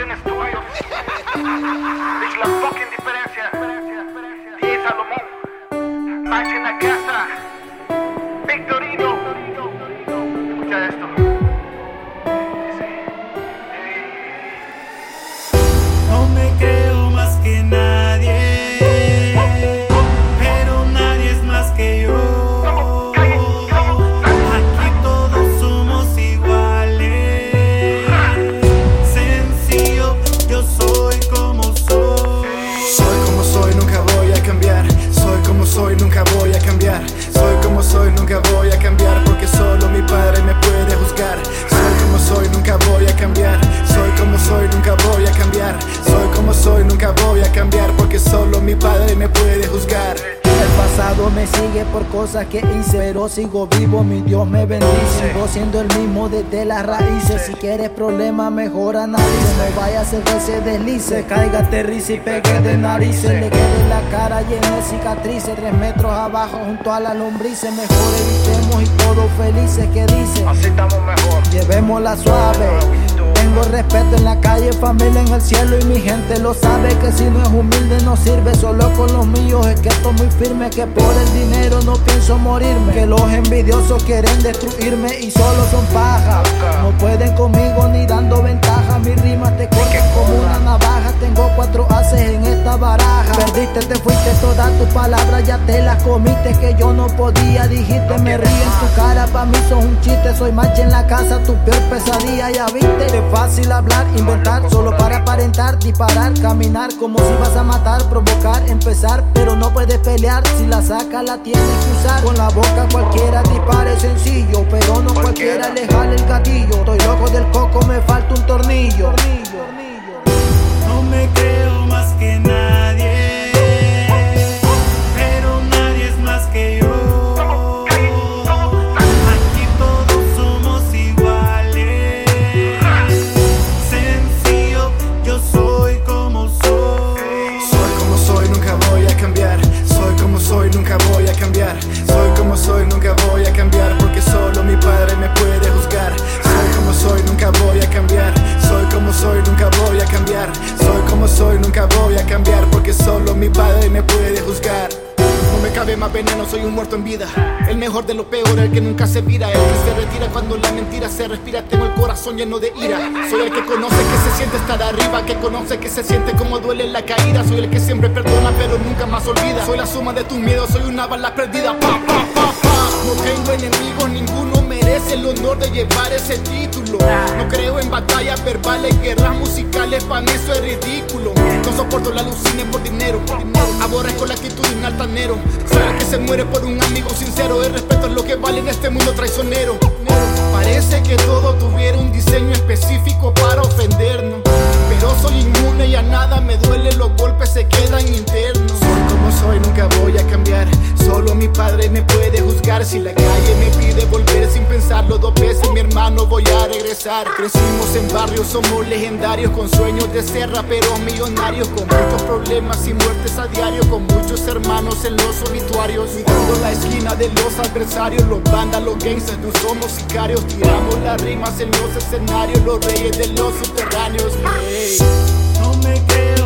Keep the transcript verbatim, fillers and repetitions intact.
tienes tú, ellos. Es la fucking diferencia. Y Salomón, Max en la casa, Victorino. Escucha esto. No me creo más que nadie, pero nadie es más que yo. Aquí todos somos iguales. Sencillo, yo soy como soy. Soy como soy, nunca voy a cambiar. Soy como soy, nunca voy a cambiar. Soy como soy, nunca voy a cambiar, porque solo mi padre me puede juzgar. Soy como soy, nunca voy a cambiar. Soy como soy, nunca voy a cambiar. Soy como soy, nunca voy a cambiar, porque solo mi padre me puede juzgar. El pasado me sigue por cosas que hice, pero sigo vivo, mi Dios me bendice. Sigo siendo el mismo desde las raíces. Si quieres problemas, mejor analice. No vaya a hacer que se deslice, caiga, aterrice y pegue de narices. Le quede la cara llena de cicatrices, tres metros abajo junto a la lombrices. Mejor evitemos y todos felices. ¿Qué dice? Así estamos mejor. Llevémosla suave. Tengo respeto en la calle, familia en el cielo, y mi gente lo sabe, que si no es humilde no sirve. Solo con los míos es que estoy muy firme, que por el dinero no pienso morirme. Que los envidiosos quieren destruirme y solo son paja. No pueden conmigo ni dando ventaja. Mis rimas te cortan como una navaja. Tengo cuatro haces en esta baraja. Perdiste, te fuiste, todas tus palabras ya te las comiste. Que yo no podía, dijiste, me río en tu cara, pa' mí sos un chiste. Soy mancha en la casa, tu peor pesadilla, ya viste. Es fácil hablar, inventar, solo para aparentar, disparar, caminar como si vas a matar, provocar, empezar, pero no puedes pelear. Si la sacas la tienes que usar. Con la boca cualquiera dispare sencillo, pero no cualquiera le jale el gatillo. Estoy loco del coco, me falta un tornillo. No me creo más que nadie, pero nadie es más que yo. Aquí todos somos iguales. Sencillo, yo soy como soy. Soy como soy, nunca voy a cambiar. Soy como soy, nunca voy a cambiar. Soy como soy, nunca voy a cambiar, porque solo mi padre me puede juzgar. Soy como soy, nunca voy a cambiar. Soy como soy, nunca voy a cambiar. Soy como soy, nunca voy a cambiar, porque solo mi padre me puede juzgar. No me cabe más veneno, soy un muerto en vida. El mejor de lo peor, el que nunca se vira. El que se retira cuando la mentira se respira. Tengo el corazón lleno de ira. Soy el que conoce que se siente estar arriba, que conoce que se siente como duele la caída. Soy el que siempre perdona pero nunca más olvida. Soy la suma de tus miedos, soy una bala perdida. Pa, pa, pa, pa. No tengo enemigos, ninguno merece el honor de llevar ese título. No creo en batallas verbales, guerras musicales, pa' mí eso es ridículo. No soporto la alucine por dinero. Aborrezco la actitud de un altanero. Soy el que se muere por un amigo sincero. El respeto es lo que vale en este mundo traicionero. Parece que todo tuviera un diseño específico para ofendernos, pero soy inmune y a nada me duele, los golpes se quedan internos. Soy como soy, nunca voy a cambiar. Solo mi padre me puede juzgar. Si la calle me pide volver sin pensarlo dos veces, mi hermano, voy a regresar. Crecimos en barrios, somos legendarios, con sueños de ser raperos millonarios, con muchos problemas y muertes a diario, con muchos hermanos en los obituarios, cuidando la esquina de los adversarios. Los bandas, los gangsters, no somos sicarios. Tiramos las rimas en los escenarios, los reyes de los subterráneos. Hey. No me creo